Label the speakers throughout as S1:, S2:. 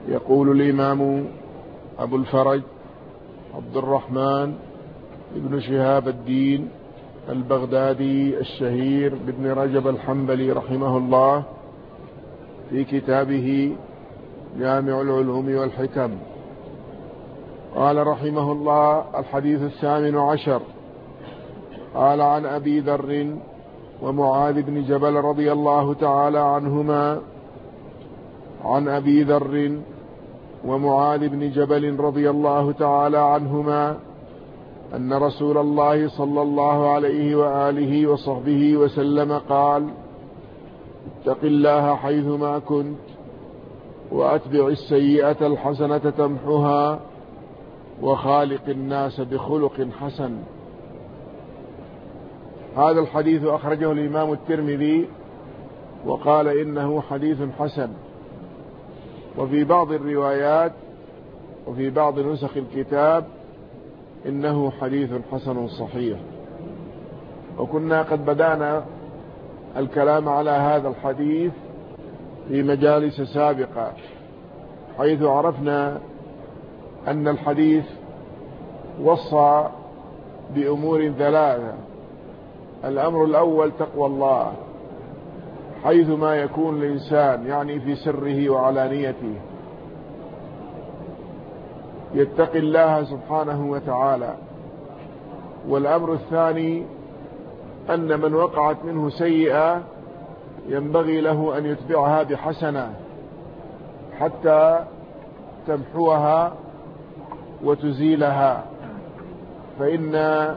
S1: يقول الإمام أبو الفرج عبد الرحمن ابن شهاب الدين البغدادي الشهير بابن رجب الحنبلي رحمه الله في كتابه جامع العلوم والحكم، قال رحمه الله: الحديث 18. قال: عن أبي ذر ومعاذ بن جبل رضي الله تعالى عنهما، عن أبي ذر ومعاذ بن جبل رضي الله تعالى عنهما أن رسول الله صلى الله عليه وآله وصحبه وسلم قال: اتق الله حيثما كنت وأتبع السيئة الحسنة تمحها وخالق الناس بخلق حسن. هذا الحديث أخرجه الإمام الترمذي وقال إنه حديث حسن، وفي بعض الروايات وفي بعض نسخ الكتاب إنه حديث حسن صحيح. وكنا قد بدأنا الكلام على هذا الحديث في مجالس سابقة، حيث عرفنا أن الحديث وصى بأمور 3. الأمر الأول تقوى الله حيثما يكون الإنسان، يعني في سره وعلانيته، يتقي الله سبحانه وتعالى. والأمر الثاني أن من وقعت منه سيئة ينبغي له أن يتبعها بحسنة حتى تمحوها وتزيلها، فإن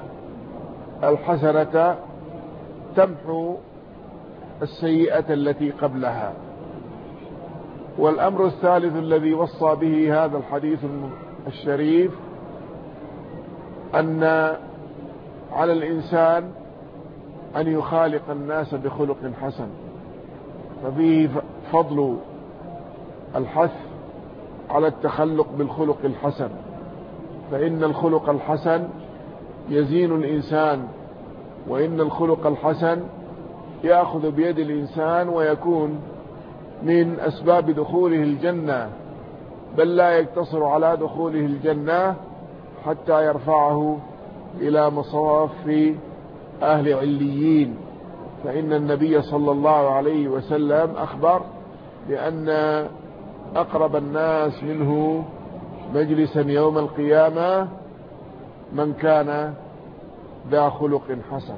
S1: الحسنة تمحو السيئة التي قبلها. والأمر الثالث الذي وصى به هذا الحديث الشريف أن على الإنسان أن يخالق الناس بخلق حسن، ففيه فضل الحث على التخلق بالخلق الحسن، فإن الخلق الحسن يزين الإنسان، وإن الخلق الحسن يأخذ بيد الإنسان ويكون من أسباب دخوله الجنة، بل لا يقتصر على دخوله الجنة حتى يرفعه إلى مصاف أهل عليين. فإن النبي صلى الله عليه وسلم أخبر بأن أقرب الناس منه مجلسا يوم القيامة من كان ذا خلق حسن.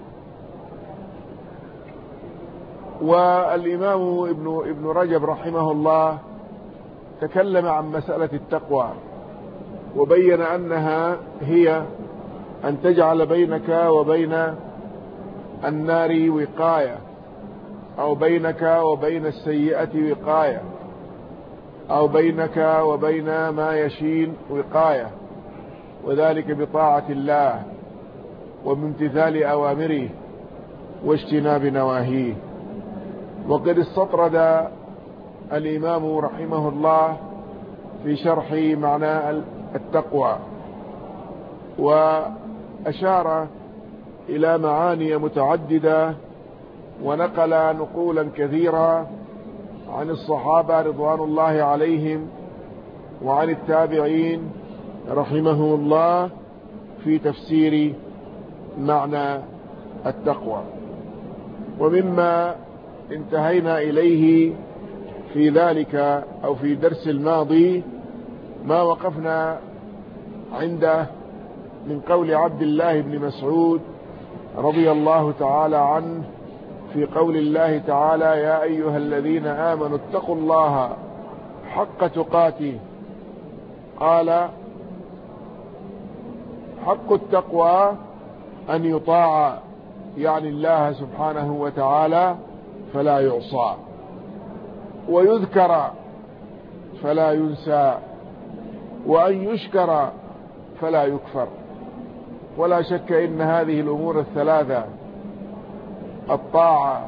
S1: والإمام ابن رجب رحمه الله تكلم عن مسألة التقوى، وبين أنها هي أن تجعل بينك وبين النار وقاية، أو بينك وبين السيئة وقاية، أو بينك وبين ما يشين وقاية، وذلك بطاعة الله وبامتثال أوامره واجتناب نواهيه. وقد استطرد الإمام رحمه الله في شرح معنى التقوى، وأشار إلى معاني متعددة، ونقل نقولا كثيرة عن الصحابة رضوان الله عليهم وعن التابعين رحمه الله في تفسير معنى التقوى. ومما انتهينا إليه في ذلك أو في درس الماضي ما وقفنا عنده من قول عبد الله بن مسعود رضي الله تعالى عنه في قول الله تعالى: يا أيها الذين آمنوا اتقوا الله حق تقاته. قال: حق التقوى أن يطاع، يعني الله سبحانه وتعالى، فلا يعصى، ويذكر فلا ينسى، وأن يشكر فلا يكفر. ولا شك إن هذه الأمور 3، الطاعة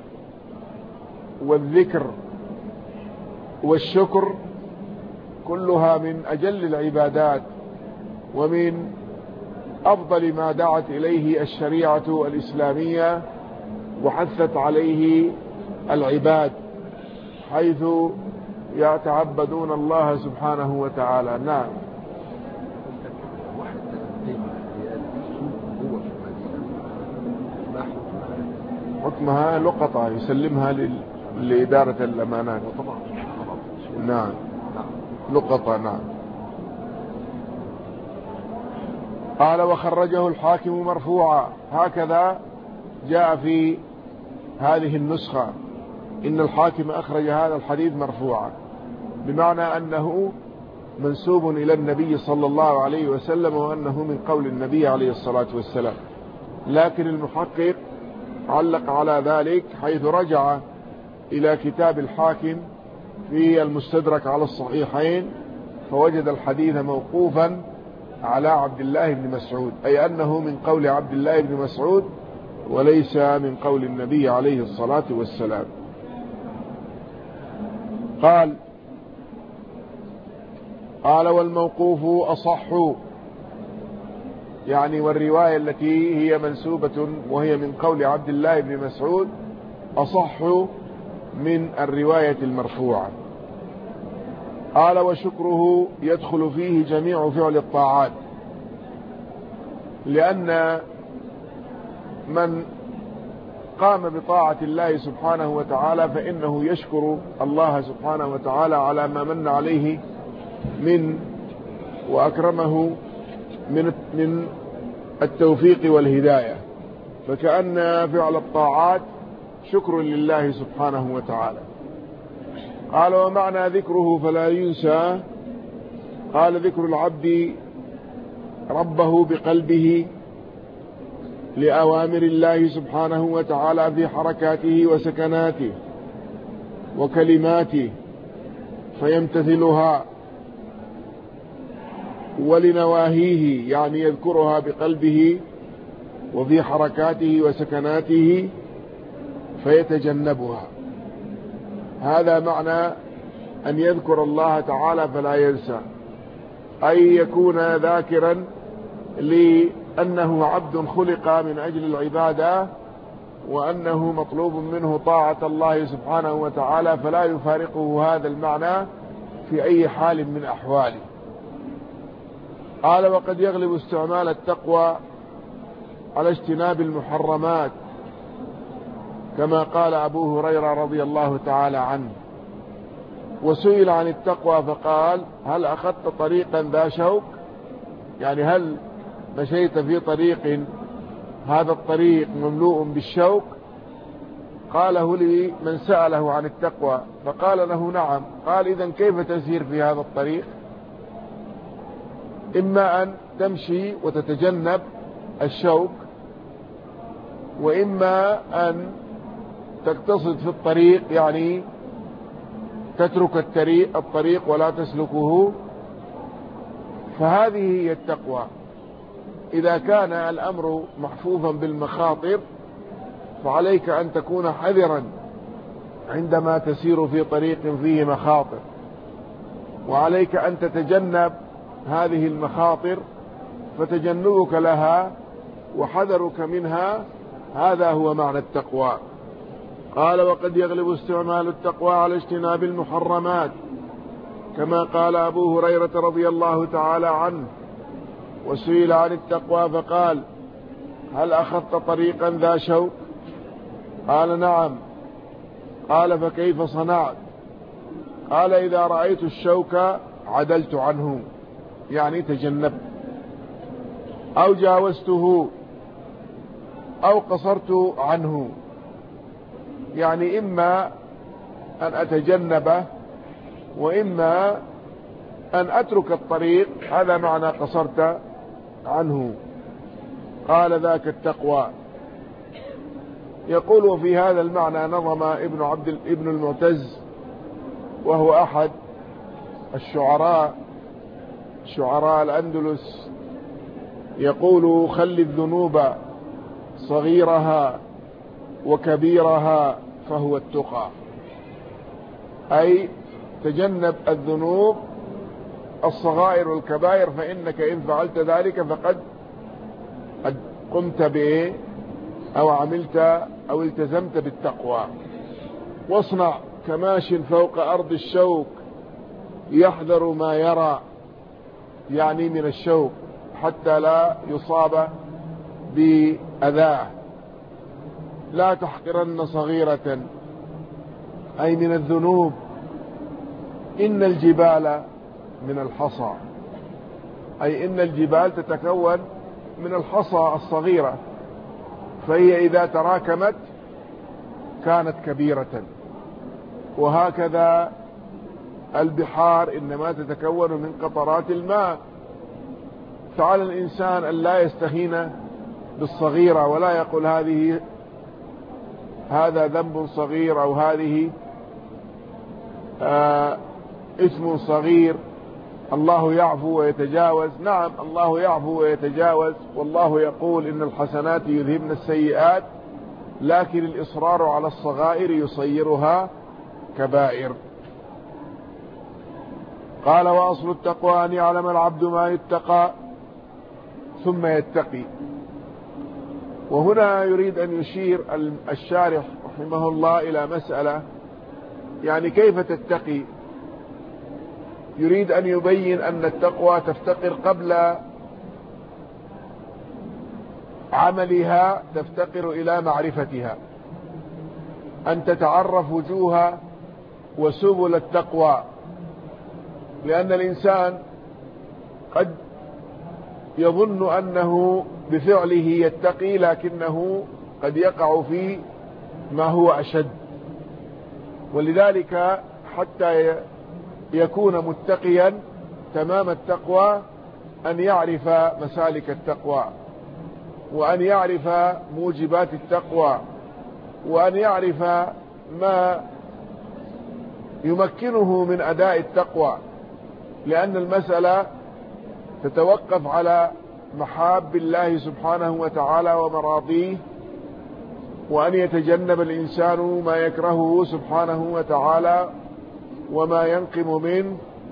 S1: والذكر والشكر، كلها من أجل العبادات ومن أفضل ما دعت إليه الشريعة الإسلامية وحثت عليه العباد، حيث يتعبدون الله سبحانه وتعالى. نعم. حكمها لقطة يسلمها لإدارة الأمانات. نعم لقطة. نعم. قال وخرجه الحاكم مرفوعا. هكذا جاء في هذه النسخة إن الحاكم أخرج هذا الحديث مرفوعا، بمعنى أنه منسوب إلى النبي صلى الله عليه وسلم، وأنه من قول النبي عليه الصلاة والسلام. لكن المحقق علق على ذلك حيث رجع إلى كتاب الحاكم في المستدرك على الصحيحين، فوجد الحديث موقوفا على عبد الله بن مسعود، أي أنه من قول عبد الله بن مسعود وليس من قول النبي عليه الصلاة والسلام. قال والموقوف أصح، يعني والرواية التي هي منسوبة وهي من قول عبد الله بن مسعود أصح من الرواية المرفوعة. قال وشكره يدخل فيه جميع فعل الطاعات، لأن من قام بطاعة الله سبحانه وتعالى فإنه يشكر الله سبحانه وتعالى على ما من عليه من وأكرمه من التوفيق والهداية، فكأن فعل الطاعات شكر لله سبحانه وتعالى. قال ومعنى ذكره فلا ينسى، قال ذكر العبد ربه بقلبه لأوامر الله سبحانه وتعالى في حركاته وسكناته وكلماته فيمتثلها، ولنواهيه يعني يذكرها بقلبه وفي حركاته وسكناته فيتجنبها. هذا معنى أن يذكر الله تعالى فلا ينسى، أي يكون ذاكرا لأنه عبد خلق من أجل العبادة، وأنه مطلوب منه طاعة الله سبحانه وتعالى، فلا يفارقه هذا المعنى في أي حال من أحواله. قال وقد يغلب استعمال التقوى على اجتناب المحرمات، كما قال أبو هريرة رضي الله تعالى عنه. وسئل عن التقوى فقال هل أخذت طريقا ذا شوك، يعني هل مشيت في طريق هذا الطريق مملوء بالشوك؟ قاله لي من سأله عن التقوى فقال له نعم. قال إذن كيف تسير في هذا الطريق؟ إما أن تمشي وتتجنب الشوك، وإما أن تقتصد في الطريق، يعني تترك الطريق ولا تسلكه. فهذه هي التقوى. إذا كان الأمر محفوفا بالمخاطر فعليك أن تكون حذرا عندما تسير في طريق فيه مخاطر، وعليك أن تتجنب هذه المخاطر، فتجنبك لها وحذرك منها هذا هو معنى التقوى. قال وقد يغلب استعمال التقوى على اجتناب المحرمات، كما قال أبو هريرة رضي الله تعالى عنه. وسئل عن التقوى فقال هل أخذت طريقا ذا شوك؟ قال نعم. قال فكيف صنعت؟ قال إذا رأيت الشوك عدلت عنه، يعني تجنبت، أو جاوزته أو قصرت عنه، يعني إما أن أتجنبه وإما أن أترك الطريق، هذا معنى قصرت عنه. قال ذاك التقوى. يقول وفي هذا المعنى نظم ابن المعتز، وهو أحد شعراء الأندلس، يقول خل الذنوب صغيرها وكبيرها فهو التقى، أي تجنب الذنوب الصغائر والكبائر، فإنك إن فعلت ذلك فقد قمت به أو عملت أو التزمت بالتقوى. واصنع كماش فوق أرض الشوك يحذر ما يرى يعني من الشوق حتى لا يصاب بأذاه. لا تحقرن صغيرة أي من الذنوب، إن الجبال من الحصى، أي إن الجبال تتكون من الحصى الصغيرة، فهي إذا تراكمت كانت كبيرة. وهكذا البحار إنما تتكون من قطرات الماء، فعلى الإنسان أن لا يستهين بالصغيرة ولا يقول هذا ذنب صغير أو هذه اسم صغير. الله يعفو ويتجاوز، نعم الله يعفو ويتجاوز، والله يقول إن الحسنات يذهبن السيئات، لكن الإصرار على الصغائر يصيرها كبائر. قال وأصل التقوى أن يعلم العبد ما يتقى ثم يتقي. وهنا يريد أن يشير الشارح رحمه الله إلى مسألة، يعني كيف تتقي. يريد أن يبين أن التقوى تفتقر قبل عملها، تفتقر إلى معرفتها، أن تتعرف وجوه وسبل التقوى، لأن الإنسان قد يظن أنه بفعله يتقي، لكنه قد يقع في ما هو أشد. ولذلك حتى يكون متقيا تمام التقوى أن يعرف مسالك التقوى، وأن يعرف موجبات التقوى، وأن يعرف ما يمكنه من أداء التقوى، لأن المسألة تتوقف على محاب الله سبحانه وتعالى ومراضيه، وأن يتجنب الإنسان ما يكرهه سبحانه وتعالى وما ينقم منه.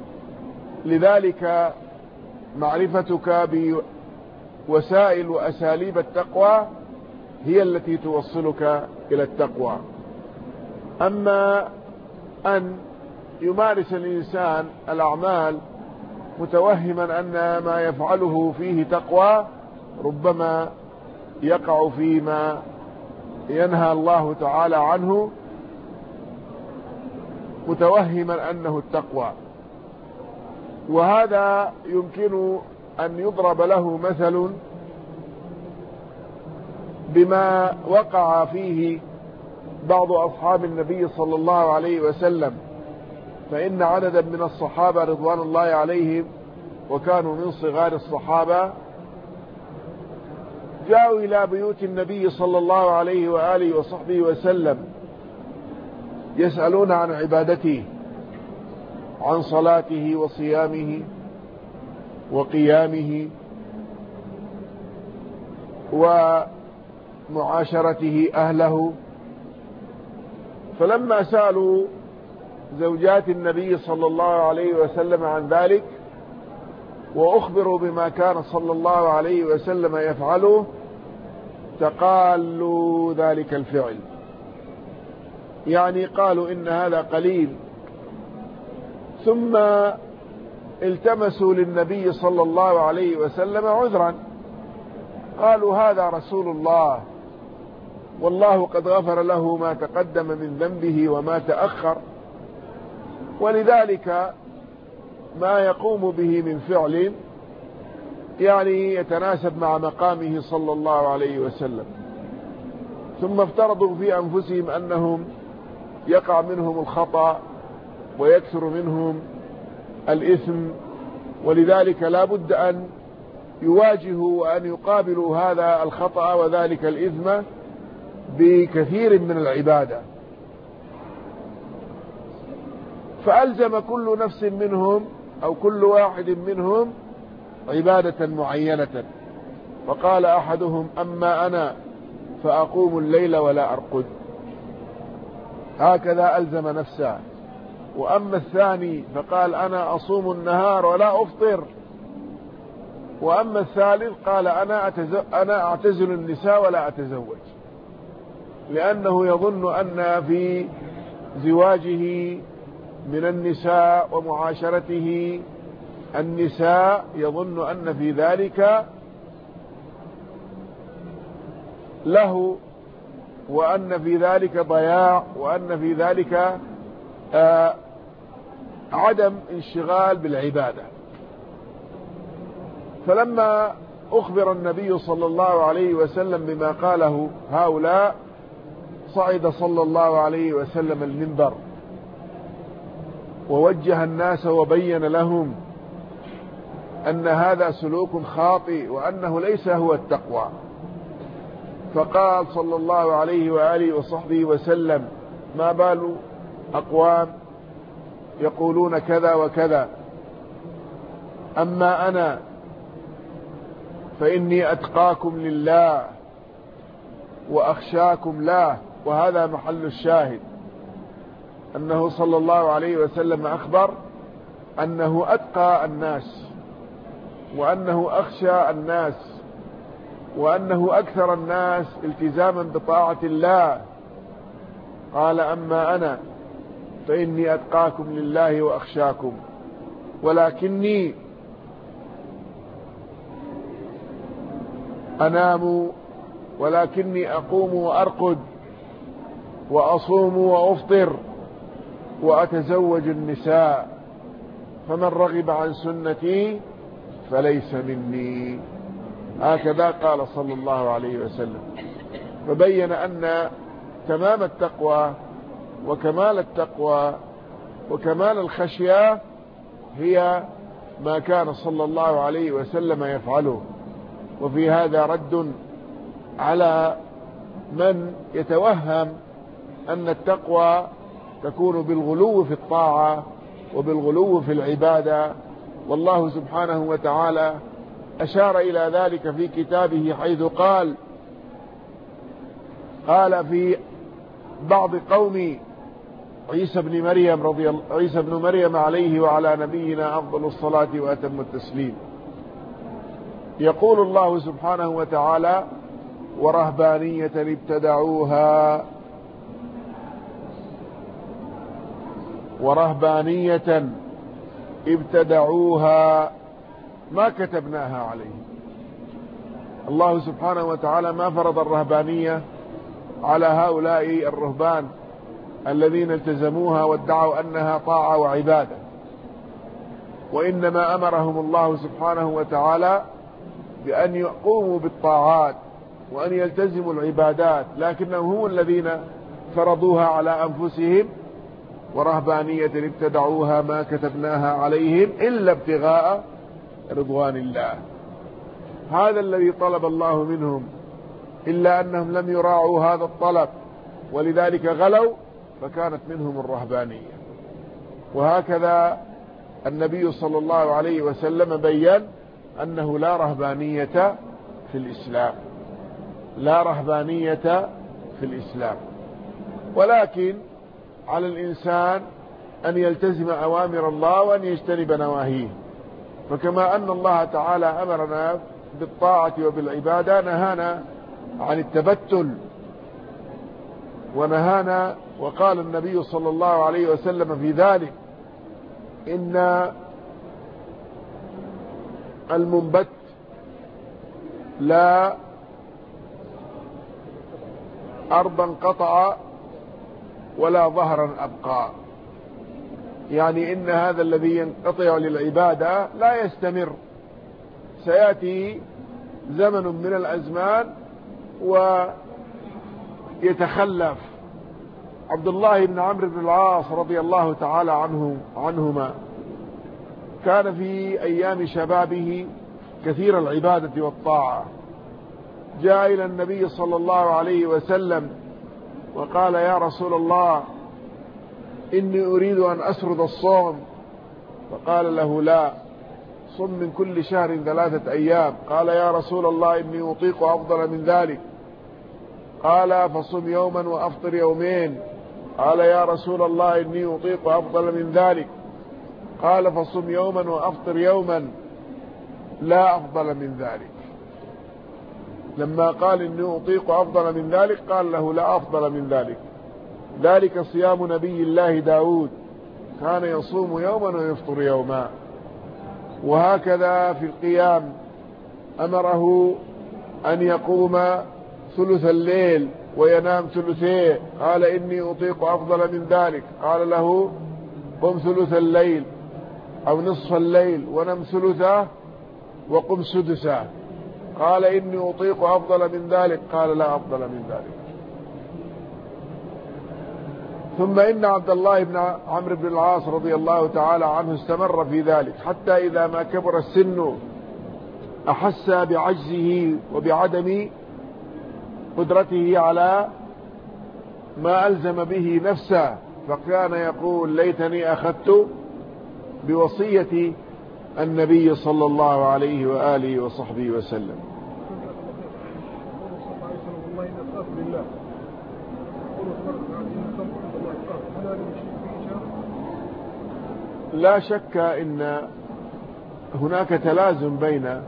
S1: لذلك معرفتك بوسائل وأساليب التقوى هي التي توصلك إلى التقوى. أما أن يمارس الإنسان الأعمال متوهما أن ما يفعله فيه تقوى، ربما يقع فيما ينهى الله تعالى عنه متوهما أنه التقوى. وهذا يمكن أن يضرب له مثل بما وقع فيه بعض أصحاب النبي صلى الله عليه وسلم، فإن عددا من الصحابة رضوان الله عليهم وكانوا من صغار الصحابة جاءوا إلى بيوت النبي صلى الله عليه وآله وصحبه وسلم يسألون عن عبادته، عن صلاته وصيامه وقيامه ومعاشرته أهله. فلما سألوا زوجات النبي صلى الله عليه وسلم عن ذلك وأخبروا بما كان صلى الله عليه وسلم يفعله، تقالوا ذلك الفعل، يعني قالوا إن هذا قليل. ثم التمسوا للنبي صلى الله عليه وسلم عذرا، قالوا هذا رسول الله والله قد غفر له ما تقدم من ذنبه وما تأخر، ولذلك ما يقوم به من فعل يعني يتناسب مع مقامه صلى الله عليه وسلم. ثم افترضوا في أنفسهم أنهم يقع منهم الخطأ ويكثر منهم الإثم، ولذلك لا بد أن يواجهوا وأن يقابلوا هذا الخطأ وذلك الإثم بكثير من العبادة. فألزم كل نفس منهم أو كل واحد منهم عبادة معينة، فقال أحدهم أما أنا فأقوم الليل ولا أرقد، هكذا ألزم نفسه. وأما الثاني فقال أنا أصوم النهار ولا أفطر. وأما الثالث قال أنا أعتزل النساء ولا أتزوج، لأنه يظن أن في زواجه من النساء ومعاشرته النساء يظن أن في ذلك له، وأن في ذلك ضياع، وأن في ذلك عدم انشغال بالعبادة. فلما أخبر النبي صلى الله عليه وسلم بما قاله هؤلاء صعد صلى الله عليه وسلم المنبر ووجه الناس وبين لهم أن هذا سلوك خاطئ وأنه ليس هو التقوى. فقال صلى الله عليه وآله وصحبه وسلم: ما بال أقوام يقولون كذا وكذا، أما أنا فإني أتقاكم لله وأخشاكم له. وهذا محل الشاهد، أنه صلى الله عليه وسلم أخبر أنه أتقى الناس، وأنه أخشى الناس، وأنه أكثر الناس التزاما بطاعة الله. قال: أما أنا فإني أتقاكم لله وأخشاكم، ولكني أنام، ولكني أقوم وأرقد وأصوم وأفطر وأتزوج النساء، فمن رغب عن سنتي فليس مني. هكذا قال صلى الله عليه وسلم. فبين أن تمام التقوى وكمال التقوى وكمال الخشية هي ما كان صلى الله عليه وسلم يفعله. وفي هذا رد على من يتوهم أن التقوى تكون بالغلو في الطاعة وبالغلو في العبادة. والله سبحانه وتعالى أشار إلى ذلك في كتابه حيث قال في بعض قوم عيسى بن مريم عليه وعلى نبينا أفضل الصلاة وأتم التسليم. يقول الله سبحانه وتعالى: ورهبانية ابتدعوها ما كتبناها عليهم. الله سبحانه وتعالى ما فرض الرهبانية على هؤلاء الرهبان الذين التزموها وادعوا أنها طاعة وعبادة، وإنما أمرهم الله سبحانه وتعالى بأن يقوموا بالطاعات وأن يلتزموا العبادات، لكنهم هم الذين فرضوها على أنفسهم. ورهبانية ابتدعوها ما كتبناها عليهم إلا ابتغاء رضوان الله. هذا الذي طلب الله منهم، إلا أنهم لم يراعوا هذا الطلب ولذلك غلوا فكانت منهم الرهبانية. وهكذا النبي صلى الله عليه وسلم بيّن أنه لا رهبانية في الإسلام، لا رهبانية في الإسلام، ولكن على الإنسان أن يلتزم أوامر الله وأن يجتنب نواهيه. فكما أن الله تعالى أمرنا بالطاعة وبالعبادة نهانا عن التبتل، ونهانا، وقال النبي صلى الله عليه وسلم في ذلك: إن المنبت لا أرضا قطع ولا ظهرا أبقى. يعني إن هذا الذي ينقطع للعبادة لا يستمر، سيأتي زمن من الأزمان ويتخلف. عبد الله بن عمرو بن العاص رضي الله تعالى عنهما كان في أيام شبابه كثير العبادة والطاعة. جاء إلى النبي صلى الله عليه وسلم وقال: يا رسول الله، إني أريد أن أسرد الصوم. فقال له: لا، صم من كل شهر 3 أيام. قال: يا رسول الله، إني أطيق أفضل من ذلك. قال: فصم يوما وأفطر يومين. قال: يا رسول الله، إني أطيق أفضل من ذلك. قال: فصم يوما وأفطر يوما. لا أفضل من ذلك. لما قال: إني أطيق أفضل من ذلك، قال له: لا أفضل من ذلك. ذلك صيام نبي الله داود كان يصوم يوما ويفطر يوما. وهكذا في القيام أمره أن يقوم ثلث الليل وينام ثلثيه، قال إني أطيق أفضل من ذلك، قال له قم ثلث الليل أو نصف الليل ونم ثلثه وقم سدسه، قال إني أطيق أفضل من ذلك، قال لا أفضل من ذلك. ثم إن عبد الله بن عمرو بن العاص رضي الله تعالى عنه استمر في ذلك حتى إذا ما كبر السن أحس بعجزه وبعدم قدرته على ما ألزم به نفسه، فكان يقول ليتني أخذت بوصية النبي صلى الله عليه وآله وصحبه وسلم. لا شك إن هناك تلازم بين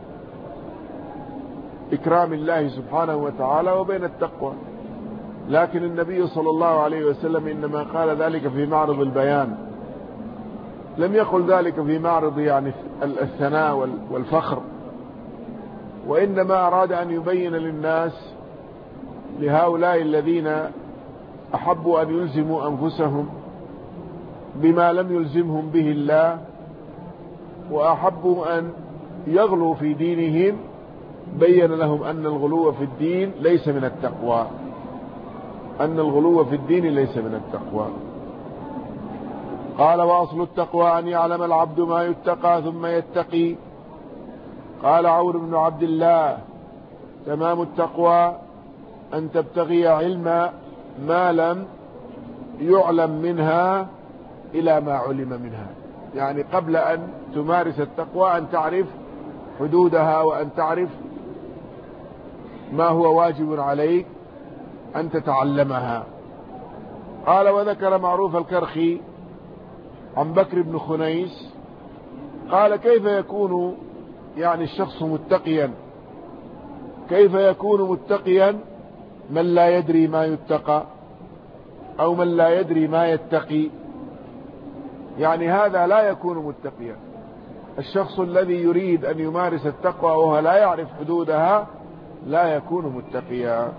S1: إكرام الله سبحانه وتعالى وبين التقوى، لكن النبي صلى الله عليه وسلم إنما قال ذلك في معرض البيان، لم يقل ذلك في معرض يعني الثناء والفخر، وإنما أراد أن يبين للناس، لهؤلاء الذين أحبوا أن يلزموا أنفسهم بما لم يلزمهم به الله وأحبوا أن يغلوا في دينهم، بين لهم أن الغلو في الدين ليس من التقوى، أن الغلو في الدين ليس من التقوى. قال وأصل التقوى أن يعلم العبد ما يتقى ثم يتقي. قال عمرو بن عبد الله تمام التقوى أن تبتغي علم ما لم يعلم منها إلى ما علم منها، يعني قبل أن تمارس التقوى أن تعرف حدودها وأن تعرف ما هو واجب عليك أن تتعلمها. قال وذكر معروف الكرخي عن بكر بن خنيس قال كيف يكون يعني الشخص متقيا، كيف يكون متقيا من لا يدري ما يتقى أو من لا يدري ما يتقي، يعني هذا لا يكون متقيا. الشخص الذي يريد أن يمارس التقوى وهو لا يعرف حدودها لا يكون متقيا.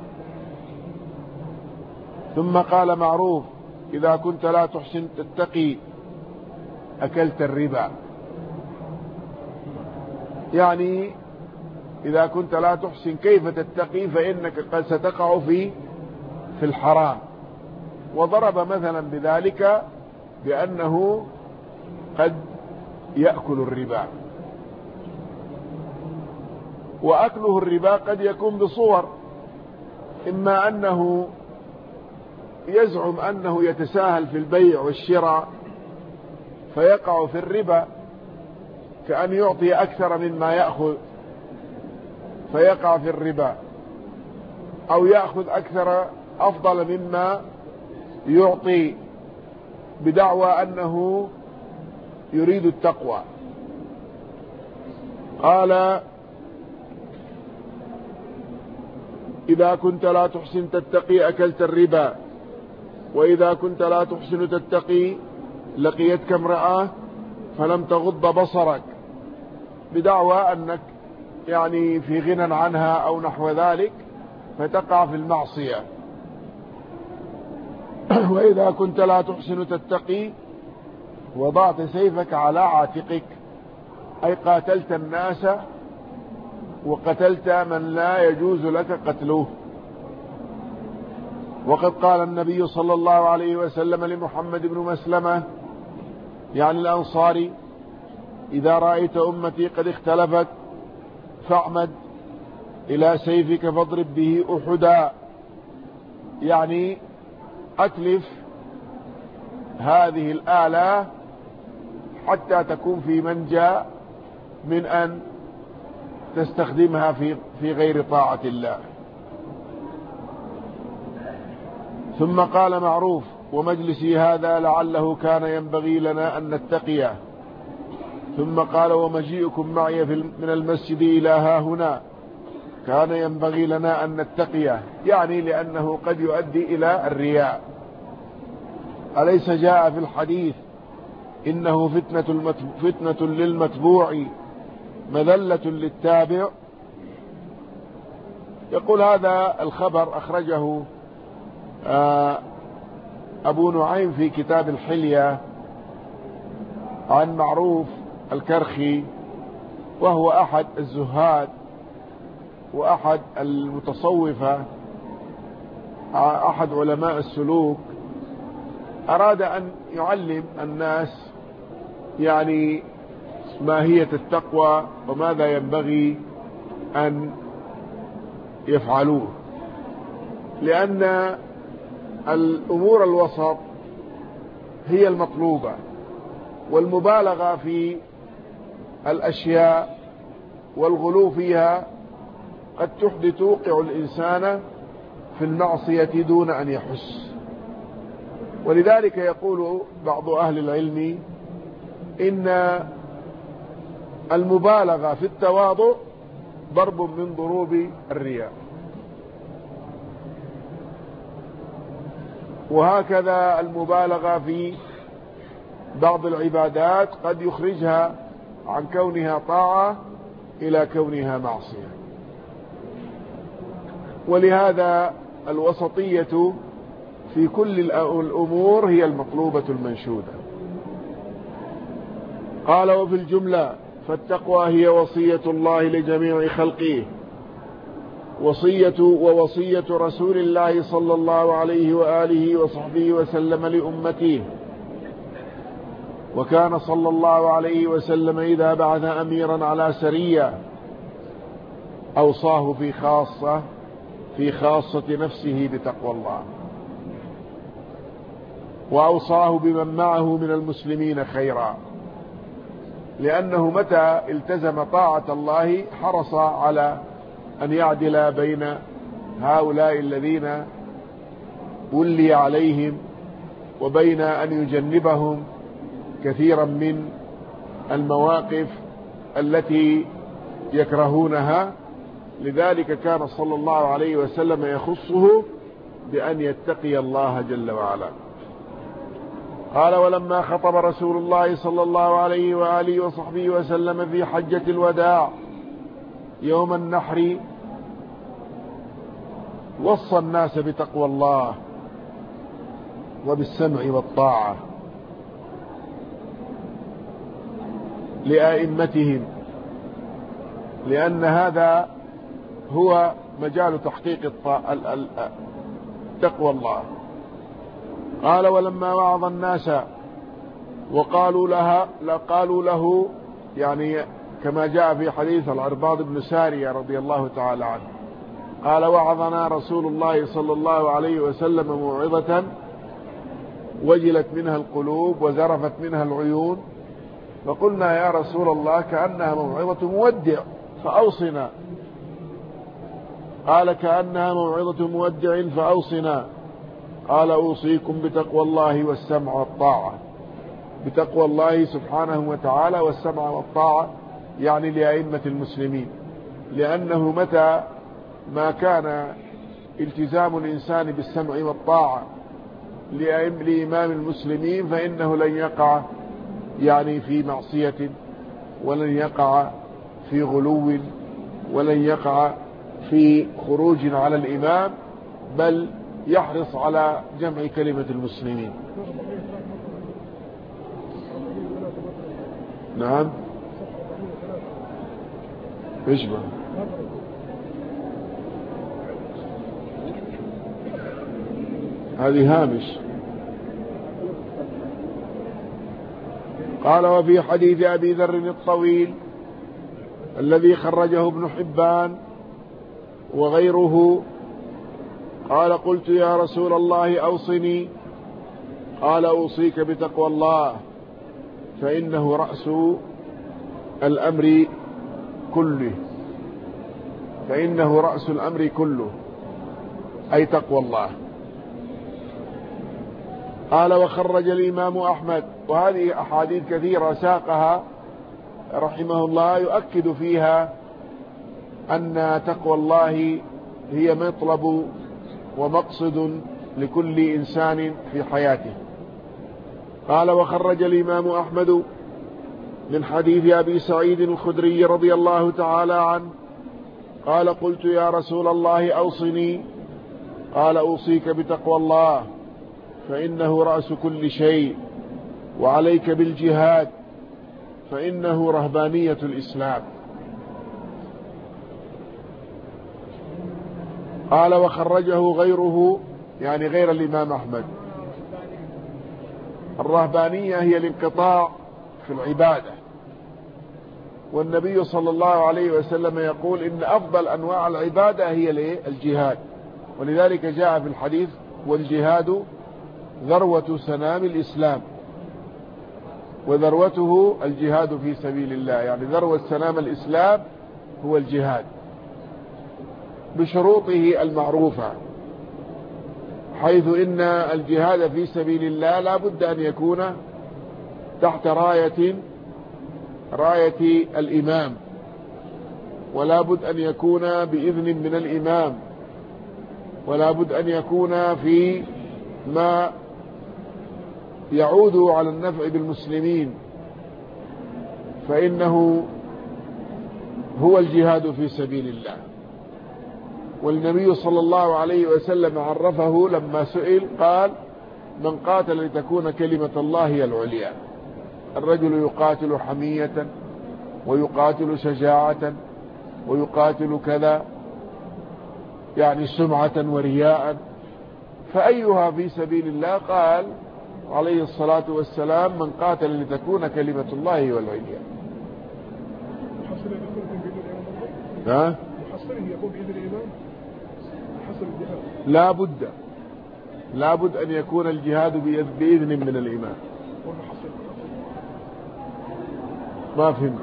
S1: ثم قال معروف إذا كنت لا تحسن تتقي أكلت الربا، يعني إذا كنت لا تحسن كيف تتقي فإنك قد ستقع في الحرام. وضرب مثلا بذلك بأنه قد يأكل الربا، وأكله الربا قد يكون بصور، إما أنه يزعم أنه يتساهل في البيع والشراء فيقع في الربا، كأن يعطي أكثر مما يأخذ فيقع في الربا، أو يأخذ أكثر أفضل مما يعطي بدعوى أنه يريد التقوى. قال إذا كنت لا تحسن تتقي أكلت الربا، وإذا كنت لا تحسن تتقي لقيتك امرأة فلم تغض بصرك، بدعوى أنك يعني في غنى عنها أو نحو ذلك فتقع في المعصية. وإذا كنت لا تحسن تتقي وضعت سيفك على عاتقك، أي قاتلت الناس وقتلت من لا يجوز لك قتله. وقد قال النبي صلى الله عليه وسلم لمحمد بن مسلمة يعني الأنصاري إذا رأيت أمتي قد اختلفت فاعمد إلى سيفك فاضرب به أحدا، يعني أتلف هذه الآلة حتى تكون في منجى من أن تستخدمها في غير طاعة الله. ثم قال معروف ومجلسي هذا لعله كان ينبغي لنا أن نتقيه. ثم قال ومجيئكم معي من المسجد إلى ها هنا كان ينبغي لنا أن نتقيه، يعني لأنه قد يؤدي إلى الرياء. أليس جاء في الحديث إنه فتنة للمتبوع مذلة للتابع. يقول هذا الخبر أخرجه أبو نعيم في كتاب الحلية عن معروف الكرخي، وهو أحد الزهاد وأحد المتصوفة، أحد علماء السلوك. أراد أن يعلم الناس يعني ماهية التقوى وماذا ينبغي أن يفعلوه، لأن الأمور الوسط هي المطلوبة، والمبالغة في الأشياء والغلو فيها قد توقع الإنسان في المعصية دون أن يحس. ولذلك يقول بعض أهل العلم إن المبالغة في التواضع ضرب من ضروب الرياء، وهكذا المبالغة في بعض العبادات قد يخرجها عن كونها طاعة إلى كونها معصية. ولهذا الوسطية في كل الأمور هي المطلوبة المنشودة. قال: وفي الجملة فالتقوى هي وصية الله لجميع خلقه، ووصية رسول الله صلى الله عليه وآله وصحبه وسلم لأمته. وكان صلى الله عليه وسلم إذا بعث أميرا على سرية أوصاه في خاصة نفسه بتقوى الله، وأوصاه بمن معه من المسلمين خيرا، لأنه متى التزم طاعة الله حرص على أن يعدل بين هؤلاء الذين ولي عليهم وبين أن يجنبهم كثيرا من المواقف التي يكرهونها. لذلك كان صلى الله عليه وسلم يخصه بأن يتقي الله جل وعلا. قال: ولما خطب رسول الله صلى الله عليه وآله وصحبه وسلم في حجة الوداع يوم النحر وصى الناس بتقوى الله وبالسمع والطاعة لأئمتهم، لأن هذا هو مجال تحقيق تقوى الله. قال: ولما وعظ الناس قالوا له يعني كما جاء في حديث العرباض بن سارية رضي الله تعالى عنه، قال: وعظنا رسول الله صلى الله عليه وسلم موعظة وجلت منها القلوب وزرفت منها العيون، فقلنا يا رسول الله كأنها موعظة مودع فأوصنا. قال: كأنها موعظة مودع فأوصنا. قال: أوصيكم بتقوى الله والسمع والطاعة، بتقوى الله سبحانه وتعالى والسمع والطاعة يعني لأئمة المسلمين، لأنه متى ما كان التزام الإنسان بالسمع والطاعة لإمام المسلمين فإنه لن يقع يعني في معصية، ولن يقع في غلو، ولن يقع في خروج على الإمام، بل يحرص على جمع كلمة المسلمين. نعم. اشبه هذه هامش. قال: وفي حديث أبي ذر الطويل الذي خرجه ابن حبان وغيره قال: قلت يا رسول الله أوصني. قال: أوصيك بتقوى الله فإنه رأس الأمر كله، فإنه رأس الأمر كله، أي تقوى الله. قال: وخرج الإمام أحمد، وهذه أحاديث كثيرة ساقها رحمه الله يؤكد فيها أن تقوى الله هي مطلب ومقصد لكل إنسان في حياته. قال وخرج الإمام أحمد من حديث أبي سعيد الخدري رضي الله تعالى عنه قال قلت يا رسول الله أوصني قال أوصيك بتقوى الله فإنه رأس كل شيء وعليك بالجهاد فإنه رهبانية الإسلام. قال وخرجه غيره يعني غير الإمام أحمد. الرهبانية هي الانقطاع في العبادة، والنبي صلى الله عليه وسلم يقول إن أفضل أنواع العبادة هي الجهاد، ولذلك جاء في الحديث والجهاد ذروة سنام الإسلام، وذروته الجهاد في سبيل الله، يعني ذروة سنام الإسلام هو الجهاد بشروطه المعروفة، حيث إن الجهاد في سبيل الله لا بد أن يكون تحت راية الإمام، ولا بد أن يكون بإذن من الإمام، ولا بد أن يكون في ما يعود على النفع بالمسلمين، فإنه هو الجهاد في سبيل الله. والنبي صلى الله عليه وسلم عرفه لما سئل قال من قاتل لتكون كلمة الله هي العليا. الرجل يقاتل حمية ويقاتل شجاعة ويقاتل كذا، يعني سمعة ورياء، فأيها في سبيل الله؟ قال عليه الصلاة والسلام من قاتل لتكون كلمة الله هي العليا. لا بد أن يكون الجهاد بإذن من الإمام. ما فهمت.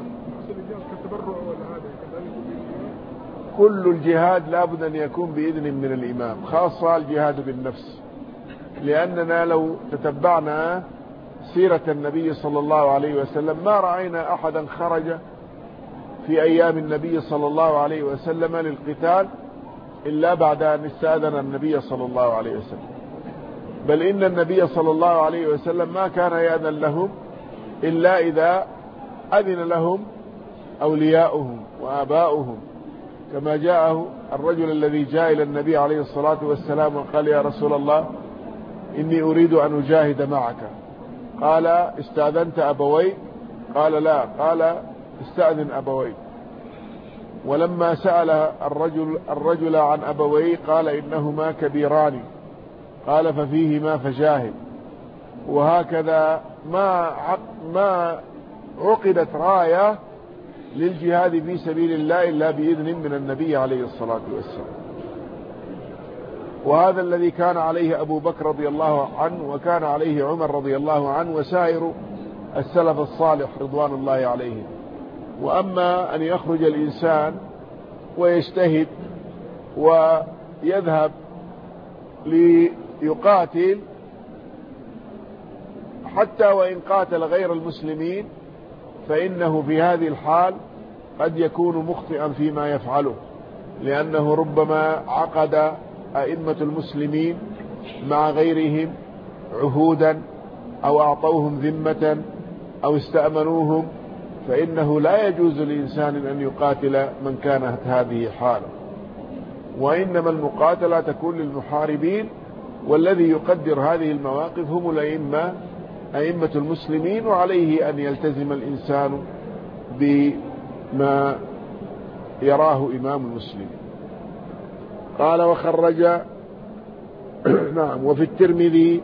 S1: كل الجهاد لا بد أن يكون بإذن من الإمام، خاصة الجهاد بالنفس، لأننا لو تتبعنا سيرة النبي صلى الله عليه وسلم ما رأينا أحدا خرج في أيام النبي صلى الله عليه وسلم للقتال إلا بعد أن استأذن النبي صلى الله عليه وسلم، بل إن النبي صلى الله عليه وسلم ما كان يأذن لهم إلا إذا أذن لهم أولياؤهم وآباؤهم، كما جاءه الرجل الذي جاء إلى النبي عليه الصلاة والسلام وقال يا رسول الله إني أريد أن أجاهد معك، قال استأذنت أبوي؟ قال لا، قال استأذن أبوي. ولما سأل الرجل عن أبوي قال إنهما كبيران، قال ففيهما فجاهد. وهكذا ما عقدت راية للجهاد في سبيل الله إلا بإذن من النبي عليه الصلاة والسلام. وهذا الذي كان عليه أبو بكر رضي الله عنه، وكان عليه عمر رضي الله عنه، وسائر السلف الصالح رضوان الله عليهم. وأما أن يخرج الإنسان ويجتهد ويذهب ليقاتل حتى وإن قاتل غير المسلمين، فإنه في هذه الحال قد يكون مخطئا فيما يفعله، لأنه ربما عقد أئمة المسلمين مع غيرهم عهودا أو أعطوهم ذمة أو استأمنوهم، فإنه لا يجوز لإنسان أن يقاتل من كانت هذه حاله، وإنما المقاتلة تكون للمحاربين، والذي يقدر هذه المواقف هم أئمة المسلمين، وعليه أن يلتزم الإنسان بما يراه إمام المسلمين. قال وخرج نعم وفي الترمذي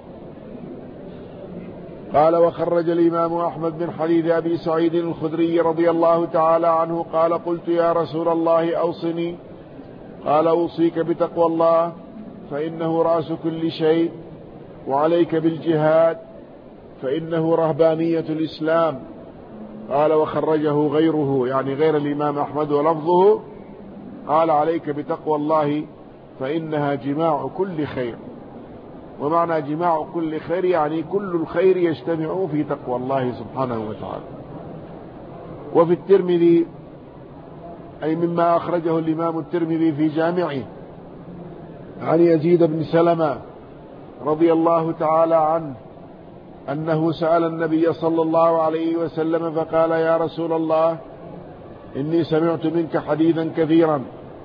S1: قال وخرج الإمام أحمد من حديث أبي سعيد الخدري رضي الله تعالى عنه قال قلت يا رسول الله أوصني قال أوصيك بتقوى الله فإنه رأس كل شيء وعليك بالجهاد فإنه رهبانية الإسلام. قال وخرجه غيره يعني غير الإمام أحمد ولفظه قال عليك بتقوى الله فإنها جماع كل خير. ومعنى جماع كل خير يعني كل الخير يجتمع في تقوى الله سبحانه وتعالى. وفي الترمذي أي مما أخرجه الإمام الترمذي في جامعه عن يزيد بن سلمة رضي الله تعالى عنه أنه سأل النبي صلى الله عليه وسلم فقال: يا رسول الله، إني سمعت منك حديثا كثيرا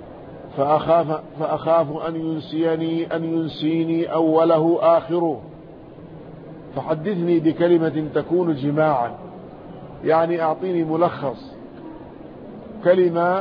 S1: فأخاف أن ينسيني أوله آخره، فحدثني بكلمة تكون جماعا. يعني أعطيني ملخص، كلمة،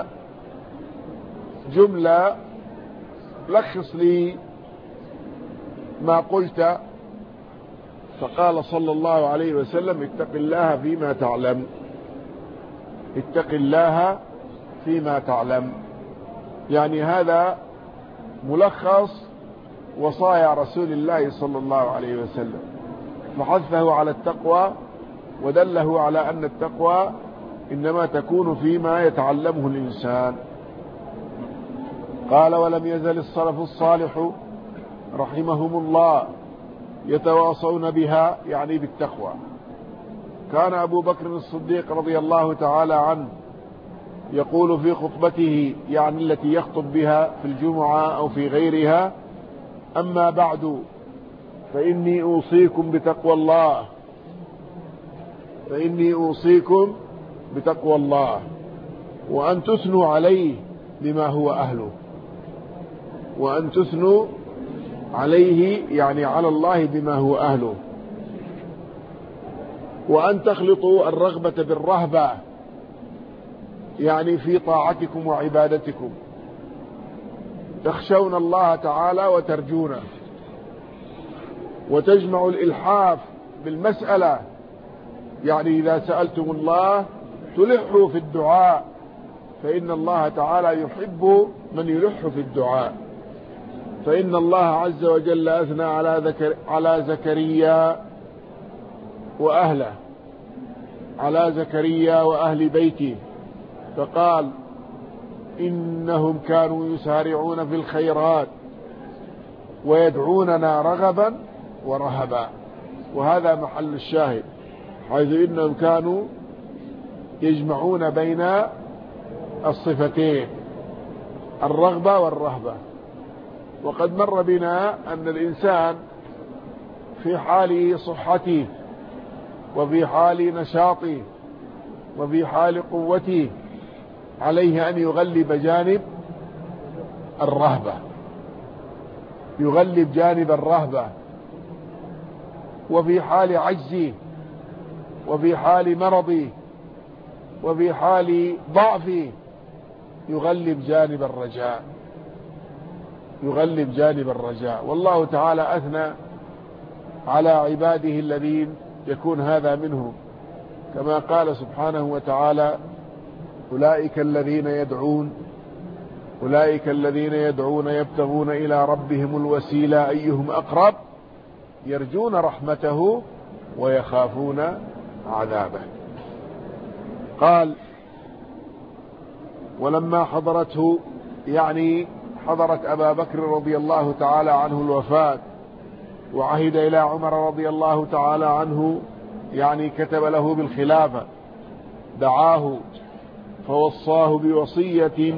S1: جملة، لخص لي ما قلت. فقال صلى الله عليه وسلم: اتق الله فيما تعلم، اتق الله فيما تعلم. يعني هذا ملخص وصايا رسول الله صلى الله عليه وسلم، فحثه على التقوى ودله على أن التقوى إنما تكون فيما يتعلمه الإنسان. قال: ولم يزل السلف الصالح رحمهم الله يتواصون بها، يعني بالتقوى. كان أبو بكر الصديق رضي الله تعالى عنه يقول في خطبته، يعني التي يخطب بها في الجمعة أو في غيرها: أما بعد فإني أوصيكم بتقوى الله، فإني أوصيكم بتقوى الله، وأن تثنوا عليه بما هو أهله، وأن تثنوا عليه يعني على الله بما هو أهله، وأن تخلطوا الرغبة بالرهبة، يعني في طاعتكم وعبادتكم، تخشون الله تعالى وترجونه، وتجمع الإلحاف بالمسألة، يعني إذا سألتم الله تلحوا في الدعاء، فإن الله تعالى يحب من يلح في الدعاء. فإن الله عز وجل أثنى على زكريا وأهله، على زكريا وأهل بيته، فقال: إنهم كانوا يسارعون في الخيرات ويدعوننا رغبا ورهبا. وهذا محل الشاهد، حيث إنهم كانوا يجمعون بين الصفتين، الرغبة والرهبة. وقد مر بنا أن الإنسان في حال صحته وفي حال نشاطه وفي حال قوته عليه أن يغلب جانب الرهبة، يغلب جانب الرهبة، وفي حال عجزه وفي حال مرضه وفي حال ضعفه يغلب جانب الرجاء، يغلب جانب الرجاء. والله تعالى أثنى على عباده الذين يكون هذا منهم، كما قال سبحانه وتعالى: أولئك الذين يدعون يبتغون إلى ربهم الوسيلة أيهم أقرب يرجون رحمته ويخافون عذابه. قال: ولما حضرته، يعني حضرت أبا بكر رضي الله تعالى عنه الوفاة، وعهد إلى عمر رضي الله تعالى عنه، يعني كتب له بالخلافة، دعاه فوصاه بوصية،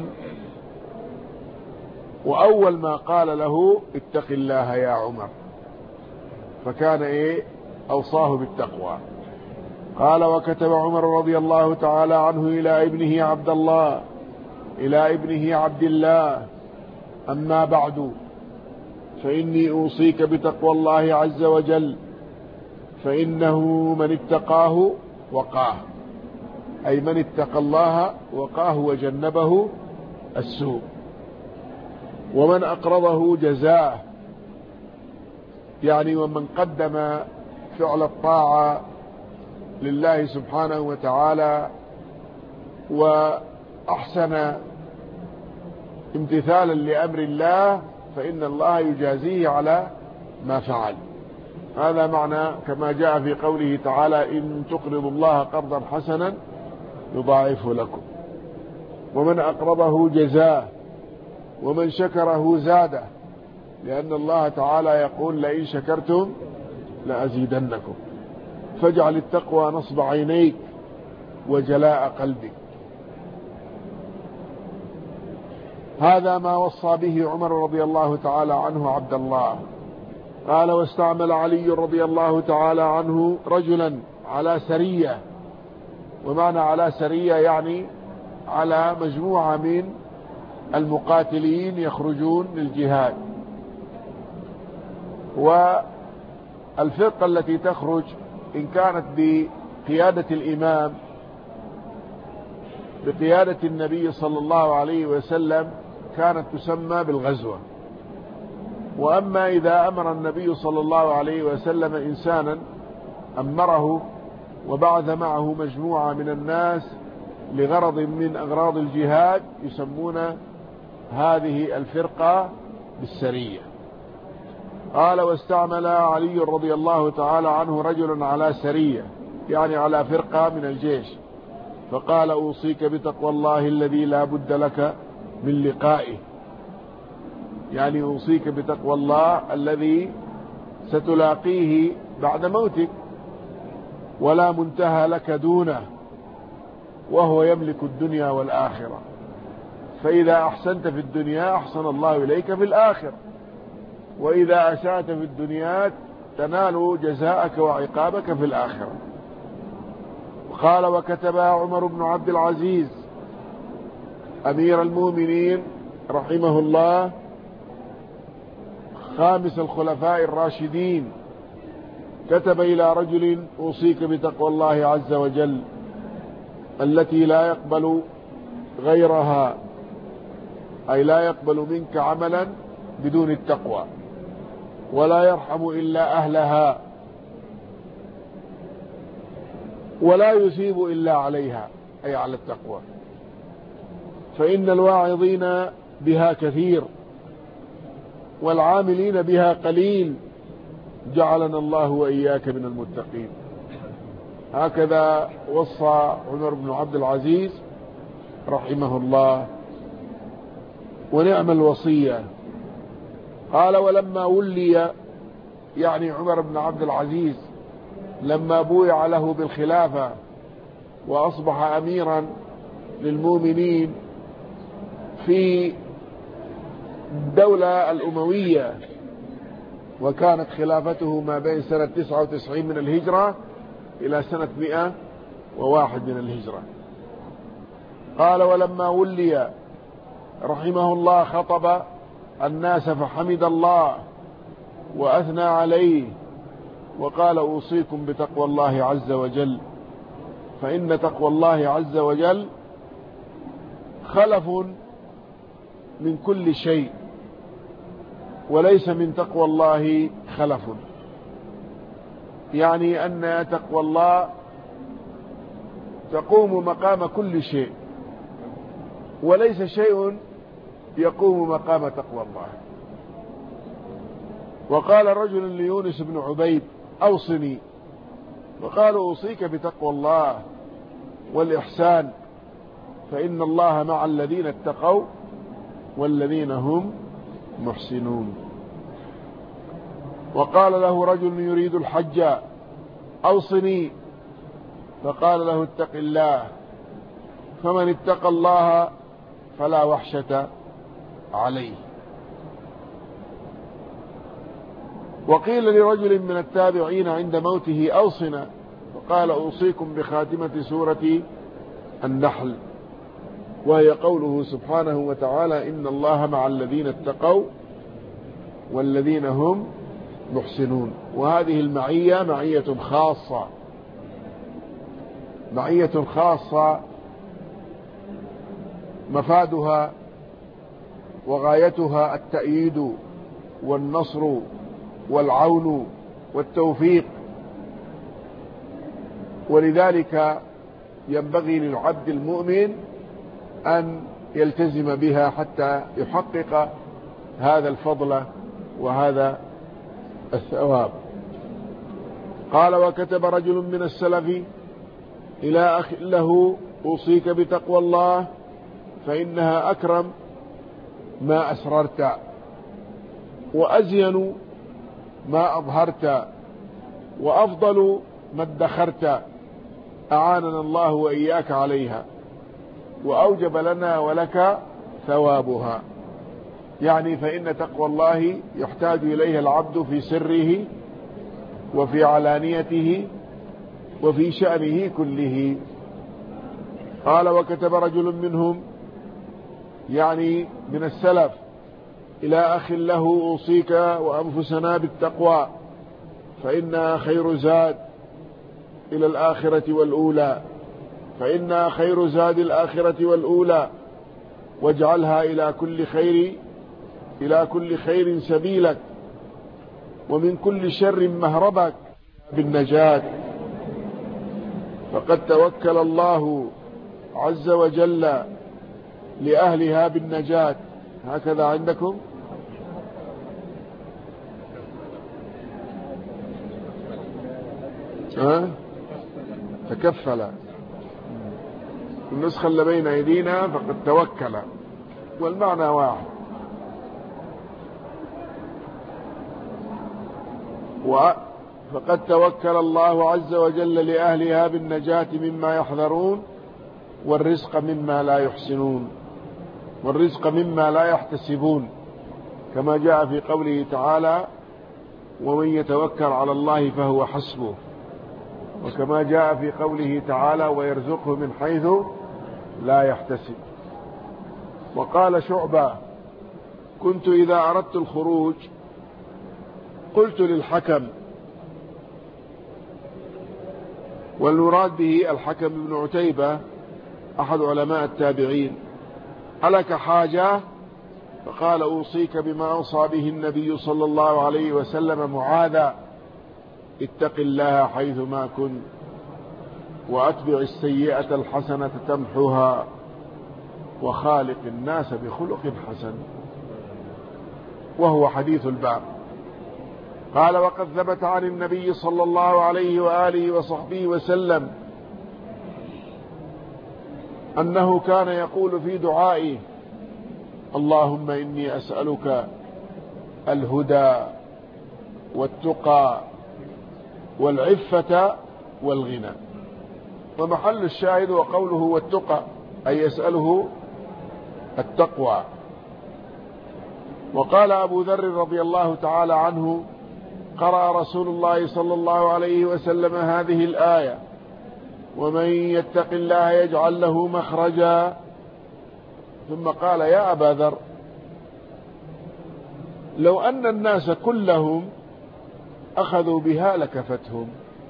S1: وأول ما قال له: اتق الله يا عمر. فكان أوصاه بالتقوى. قال: وكتب عمر رضي الله تعالى عنه إلى ابنه عبد الله: أما بعد فإني أوصيك بتقوى الله عز وجل، فإنه من اتقاه وقاه، أي من اتقى الله وقاه وجنبه السوء، ومن أقرضه جزاه، يعني ومن قدم فعل الطاعة لله سبحانه وتعالى وأحسن امتثالا لأمر الله، فإن الله يجازيه على ما فعل. هذا معنى كما جاء في قوله تعالى: إن تقرضوا الله قرضا حسنا يضاعفه لكم. ومن أقرضه جزاه، ومن شكره زاده، لأن الله تعالى يقول: لئن شكرتم لأزيدنكم. فاجعل التقوى نصب عينيك وجلاء قلبك. هذا ما وصى به عمر رضي الله تعالى عنه عبد الله. قال واستعمل علي رضي الله تعالى عنه رجلا على سرية. ومعنى على سرية يعني على مجموعة من المقاتلين يخرجون للجهاد. والفرقة التي تخرج إن كانت بقيادة الإمام بقيادة النبي صلى الله عليه وسلم كانت تسمى بالغزوة. وأما إذا أمر النبي صلى الله عليه وسلم إنسانا أمره وبعث معه مجموعة من الناس لغرض من أغراض الجهاد يسمون هذه الفرقة بالسرية. قال واستعمل علي رضي الله تعالى عنه رجل على سرية يعني على فرقة من الجيش، فقال أوصيك بتقوى الله الذي لا بد لك من لقائه، يعني أوصيك بتقوى الله الذي ستلاقيه بعد موتك ولا منتهى لك دونه، وهو يملك الدنيا والآخرة، فإذا أحسنت في الدنيا أحسن الله إليك في الآخرة، وإذا أسأت في الدنيا تنال جزاءك وعقابك في الآخرة. قال وكتب عمر بن عبد العزيز أمير المؤمنين رحمه الله خامس الخلفاء الراشدين، كتب إلى رجل أوصيك بتقوى الله عز وجل التي لا يقبل غيرها، أي لا يقبل منك عملا بدون التقوى ولا يرحم إلا أهلها ولا يثيب إلا عليها، أي على التقوى، فإن الواعظين بها كثير والعاملين بها قليل، جعلنا الله وإياك من المتقين. هكذا وصى عمر بن عبد العزيز رحمه الله، ونعم الوصية. قال ولما ولي يعني عمر بن عبد العزيز لما بويع له بالخلافة وأصبح أميرا للمؤمنين في الدولة الأموية، وكانت خلافته ما بين سنة 99 من الهجرة إلى سنة 101 من الهجرة. قال ولما ولي رحمه الله خطب الناس فحمد الله وأثنى عليه وقال أوصيكم بتقوى الله عز وجل، فإن تقوى الله عز وجل خلف من كل شيء، وليس من تقوى الله خلف، يعني أن تقوى الله تقوم مقام كل شيء، وليس شيء يقوم مقام تقوى الله. وقال رجل ليونس بن عبيد أوصني، وقال أوصيك بتقوى الله والإحسان، فإن الله مع الذين اتقوا والذين هم محسنون. وقال له رجل يريد الحج أوصني، فقال له اتق الله، فمن اتقى الله فلا وحشة عليه. وقيل لرجل من التابعين عند موته أوصنا، فقال أوصيكم بخاتمة سورة النحل، وهي قوله سبحانه وتعالى إن الله مع الذين اتقوا والذين هم محسنون. وهذه المعية معية خاصة مفادها وغايتها التأييد والنصر والعون والتوفيق، ولذلك ينبغي للعبد المؤمن أن يلتزم بها حتى يحقق هذا الفضل وهذا الثواب. قال وكتب رجل من السلف إلى أخ له أوصيك بتقوى الله فإنها أكرم ما أسررت وأزين ما أظهرت وأفضل ما ادخرت، أعاننا الله وإياك عليها وأوجب لنا ولك ثوابها. يعني فإن تقوى الله يحتاج إليها العبد في سره وفي علانيته وفي شأنه كله. قال وكتب رجل منهم يعني من السلف إلى أخ له أوصيك وأنفسنا بالتقوى فإنها خير زاد إلى الآخرة والأولى، فإنها خير زاد الآخرة والأولى، واجعلها إلى كل خير سبيلك، ومن كل شر مهربك بالنجاة. فقد توكل الله عز وجل لأهلها بالنجاة. هكذا عندكم؟ تكفل النسخة اللي بين أيدينا فقد توكل، والمعنى واحد. فقد توكل الله عز وجل لأهلها بالنجاة مما يحذرون، والرزق مما لا يحسنون، والرزق مما لا يحتسبون، كما جاء في قوله تعالى ومن يتوكل على الله فهو حسبه، وكما جاء في قوله تعالى ويرزقه من حيث لا يحتسب. وقال شعبة كنت إذا أردت الخروج قلت للحكم، والمراد به الحكم بن عتيبة أحد علماء التابعين، ألك حاجة؟ فقال أوصيك بما أوصى به النبي صلى الله عليه وسلم معاذا، اتق الله حيثما كنت وأتبع السيئة الحسنة تمحها وخالق الناس بخلق حسن. وهو حديث الباب. قال وقد ثبت عن النبي صلى الله عليه وآله وصحبه وسلم أنه كان يقول في دعائه اللهم إني أسألك الهدى والتقى والعفة والغنى. ومحل الشاهد وقوله والتقى أي يسأله التقوى. وقال أبو ذر رضي الله تعالى عنه قرأ رسول الله صلى الله عليه وسلم هذه الآية ومن يتق الله يجعل له مخرجا، ثم قال يا أبا ذر لو أن الناس كلهم أخذوا بها لكفتهم،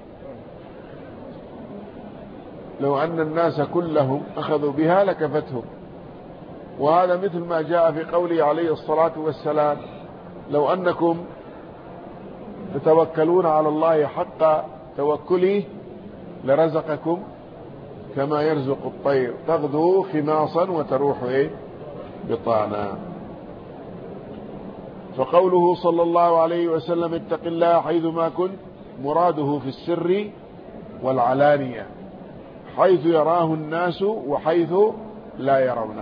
S1: لو أن الناس كلهم أخذوا بها لكفتهم. وهذا مثل ما جاء في قوله عليه الصلاة والسلام لو أنكم تتوكلون على الله حق توكله لرزقكم كما يرزق الطير تغدو خماصا وتروح بطانا. فقوله صلى الله عليه وسلم اتق الله حيثما كنت مراده في السر والعلانية، حيث يراه الناس وحيث لا يرونه.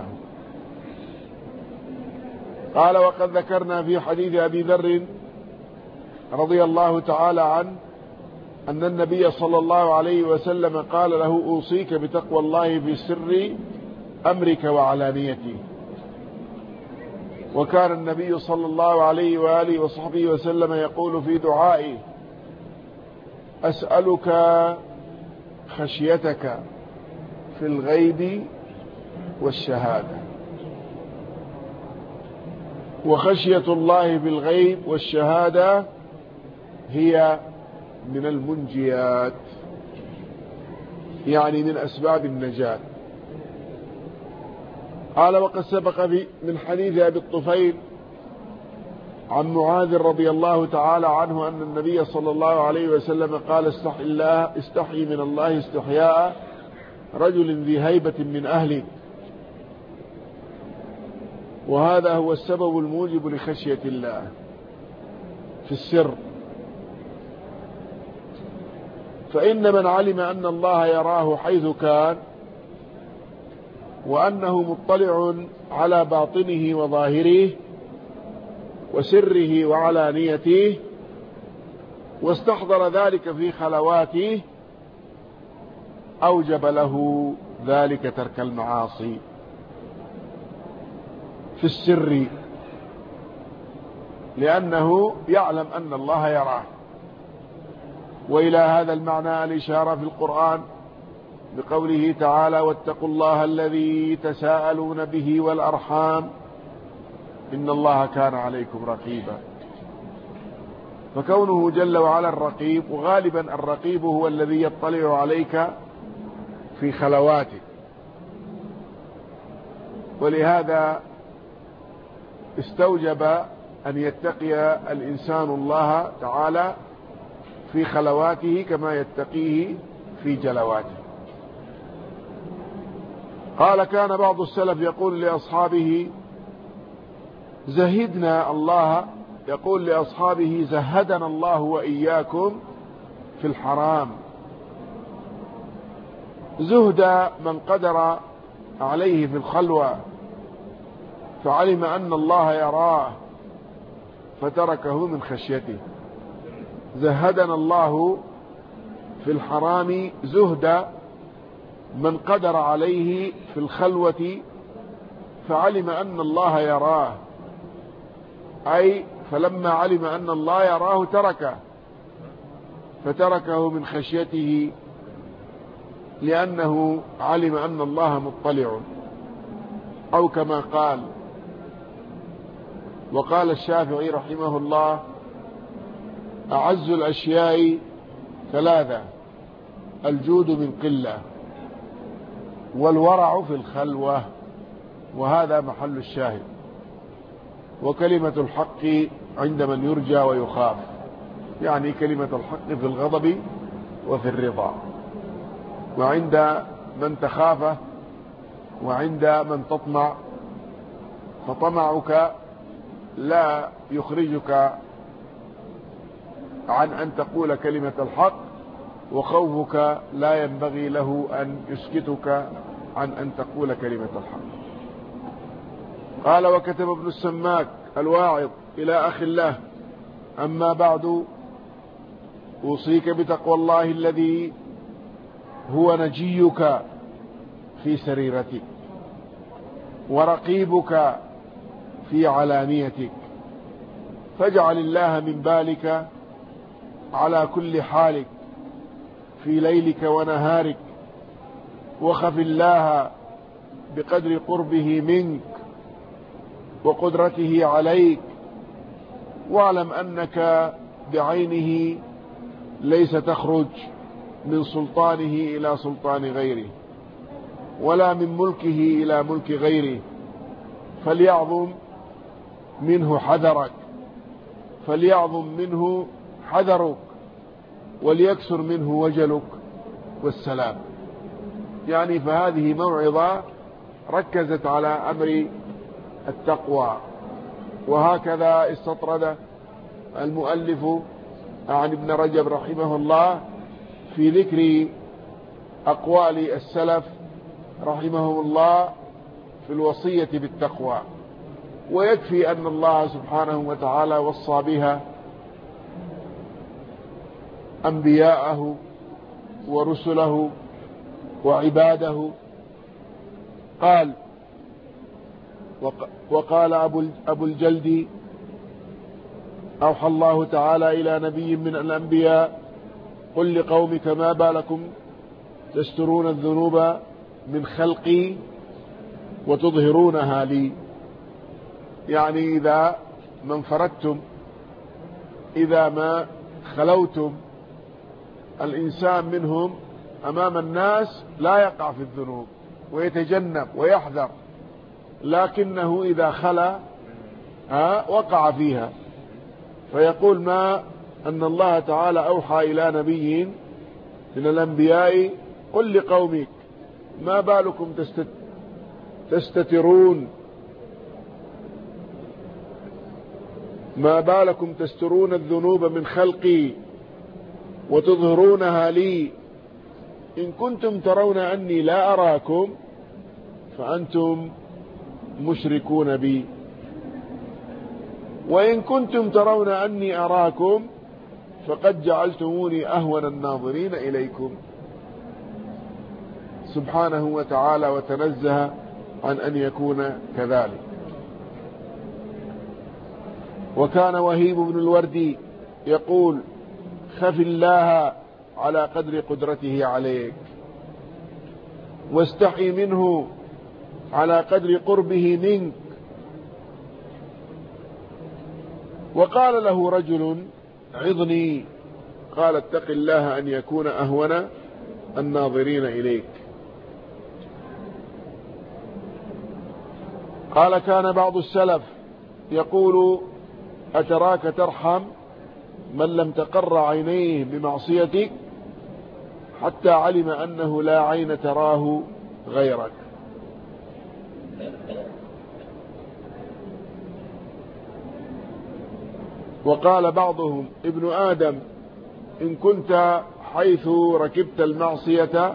S1: قال وقد ذكرنا في حديث أبي ذر رضي الله تعالى عنه أن النبي صلى الله عليه وسلم قال له أوصيك بتقوى الله في سر أمرك وعلانيته. وكان النبي صلى الله عليه وآله وصحبه وسلم يقول في دعائه أسألك خشيتك في الغيب والشهادة. وخشية الله بالغيب والشهادة هي من المنجيات، يعني من أسباب النجاة. قال وقد سبق من حديث أبي الطفيل عن معاذ رضي الله تعالى عنه أن النبي صلى الله عليه وسلم قال استحي من الله استحياء رجل ذي هيبة من أهله. وهذا هو السبب الموجب لخشية الله في السر. فإن من علم أن الله يراه حيث كان وأنه مطلع على باطنه وظاهره وسره وعلانيته واستحضر ذلك في خلواته أوجب له ذلك ترك المعاصي في السر لأنه يعلم أن الله يراه. وإلى هذا المعنى الإشارة في القرآن بقوله تعالى: واتقوا الله الذي تساءلون به والأرحام إن الله كان عليكم رقيبا. فكونه جل وعلا الرقيب، وغالبا الرقيب هو الذي يطلع عليك في خلواتك، ولهذا استوجب أن يتقي الإنسان الله تعالى في خلواته كما يتقيه في جلواته. قال: كان بعض السلف يقول لأصحابه زهدنا الله، يقول لأصحابه زهدنا الله وإياكم في الحرام. زهد من قدر عليه في الخلوة فعلم أن الله يراه فتركه من خشيته. زهدنا الله في الحرام زهد من قدر عليه في الخلوة فعلم أن الله يراه، أي فلما علم أن الله يراه فتركه من خشيته، لأنه علم أن الله مطلع. أو كما قال. وقال الشافعي رحمه الله: أعز الأشياء ثلاثة: الجود من قلة، والورع في الخلوة. وهذا محل الشاهد. وكلمة الحق عند من يرجى ويخاف، يعني كلمة الحق في الغضب وفي الرضا، وعند من تخافه وعند من تطمع. فطمعك لا يخرجك عن أن تقول كلمة الحق، وخوفك لا ينبغي له أن يسكتك عن أن تقول كلمة الحق. قال: وكتب ابن السماك الواعظ إلى أخ الله: أما بعد، أوصيك بتقوى الله الذي هو نجيك في سريرتك ورقيبك في علانيتك، فاجعل الله من بالك على كل حالك في ليلك ونهارك، وخف الله بقدر قربه منك وقدرته عليك، واعلم أنك بعينه ليس تخرج من سلطانه إلى سلطان غيره، ولا من ملكه إلى ملك غيره، فليعظم منه حذرك، فليعظم منه حذرك، وليكثر منه وجلك والسلام. يعني فهذه موعظة ركزت على أمر التقوى. وهكذا استطرد المؤلف عن ابن رجب رحمه الله في ذكر أقوال السلف رحمهم الله في الوصية بالتقوى. ويكفي أن الله سبحانه وتعالى وصى بها أنبياءه ورسله وعباده. قال: وقال أبو الجلد: أوحى الله تعالى إلى نبي من الأنبياء: قل لقومك ما بالكم تسترون الذنوب من خلقي وتظهرونها لي. يعني إذا ما انفردتم، إذا ما خلوتم، الإنسان منهم أمام الناس لا يقع في الذنوب ويتجنب ويحذر، لكنه إذا خلا وقع فيها. فيقول ما أن الله تعالى أوحى إلى نبي من الأنبياء: قل لقومك ما بالكم تستترون، ما بالكم تسترون الذنوب من خلقي وتظهرونها لي، إن كنتم ترون أني لا أراكم فأنتم مشركون بي، وإن كنتم ترون أني أراكم فقد جعلتموني أهون الناظرين إليكم. سبحانه وتعالى وتنزه عن أن يكون كذلك. وكان وهيب بن الوردي يقول: خف الله على قدر قدرته عليك، واستحي منه على قدر قربه منك. وقال له رجل: عظني. قال: اتق الله أن يكون أهون الناظرين إليك. قال: كان بعض السلف يقول: أتراك ترحم من لم تقر عينيه بمعصيتك، حتى علم أنه لا عين تراه غيرك. وقال بعضهم: ابن آدم إن كنت حيث ركبت المعصية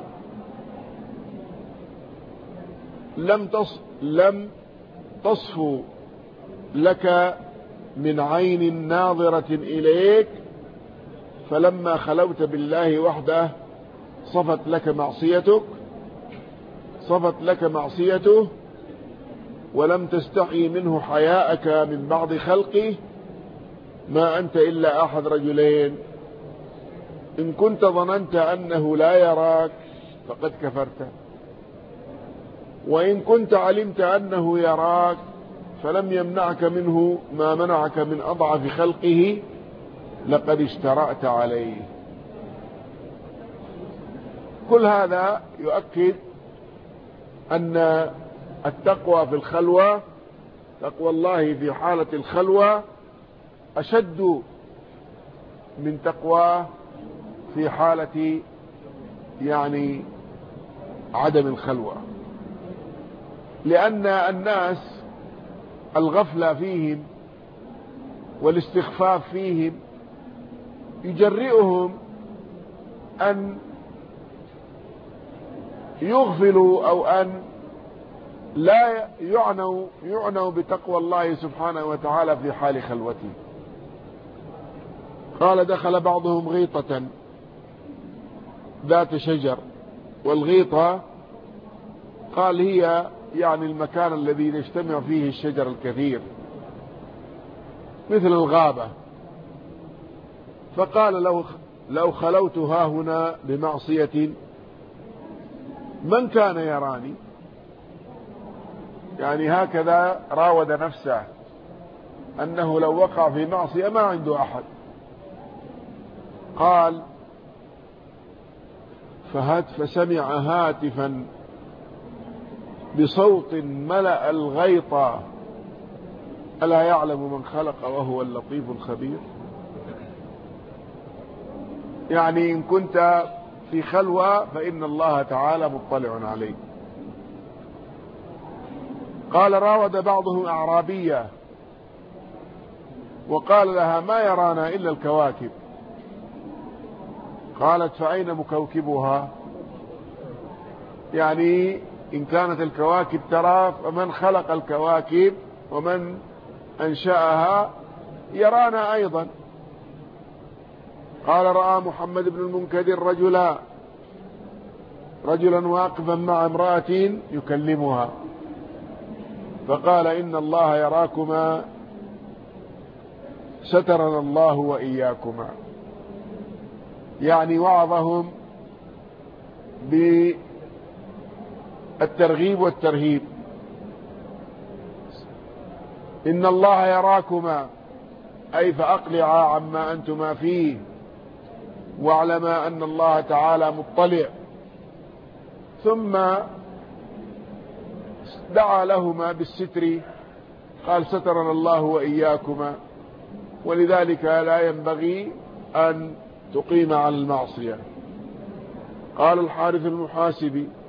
S1: لم تصفو لك من عين ناظرة إليك، فلما خلوت بالله وحده صفت لك معصيته، ولم تستحي منه حياءك من بعض خلقه، ما أنت إلا أحد رجلين: إن كنت ظننت أنه لا يراك فقد كفرت، وإن كنت علمت أنه يراك فلم يمنعك منه ما منعك من أضعف خلقه لقد اشترأت عليه. كل هذا يؤكد أن التقوى في الخلوة، تقوى الله في حالة الخلوة، أشد من تقوى في حالة عدم الخلوة، لأن الناس الغفلة فيهم والاستخفاف فيهم يجرئهم أن يغفلوا أو أن لا يعنوا بتقوى الله سبحانه وتعالى في حال خلوته. قال: دخل بعضهم غيطة ذات شجر. والغيطة قال هي المكان الذي يجتمع فيه الشجر الكثير مثل الغابة. فقال: لو خلوت ها هنا بمعصية من كان يراني؟ هكذا راود نفسه أنه لو وقع في معصية ما عنده أحد. قال: فسمع هاتفا بصوت ملأ الغيط: ألا يعلم من خلق وهو اللطيف الخبير؟ إن كنت في خلوة فإن الله تعالى مطلع عليك. قال: راود بعضهم أعرابية وقال لها: ما يرانا إلا الكواكب. قالت: فأين مكوكبها؟ إن كانت الكواكب ترى فمن خلق الكواكب ومن أنشأها يرانا أيضا. قال: رأى محمد بن المنكدر رجلا واقفا مع امرأة يكلمها، فقال: إن الله يراكما سترنا الله وإياكما. وعظهم بالترغيب والترهيب: إن الله يراكما، أي فأقلعا عما أنتما فيه، واعلما أن الله تعالى مطلع. ثم دعا لهما بالستر، قال: سترنا الله وإياكما. ولذلك لا ينبغي أن تقيم على المعصية. قال الحارث المحاسبي: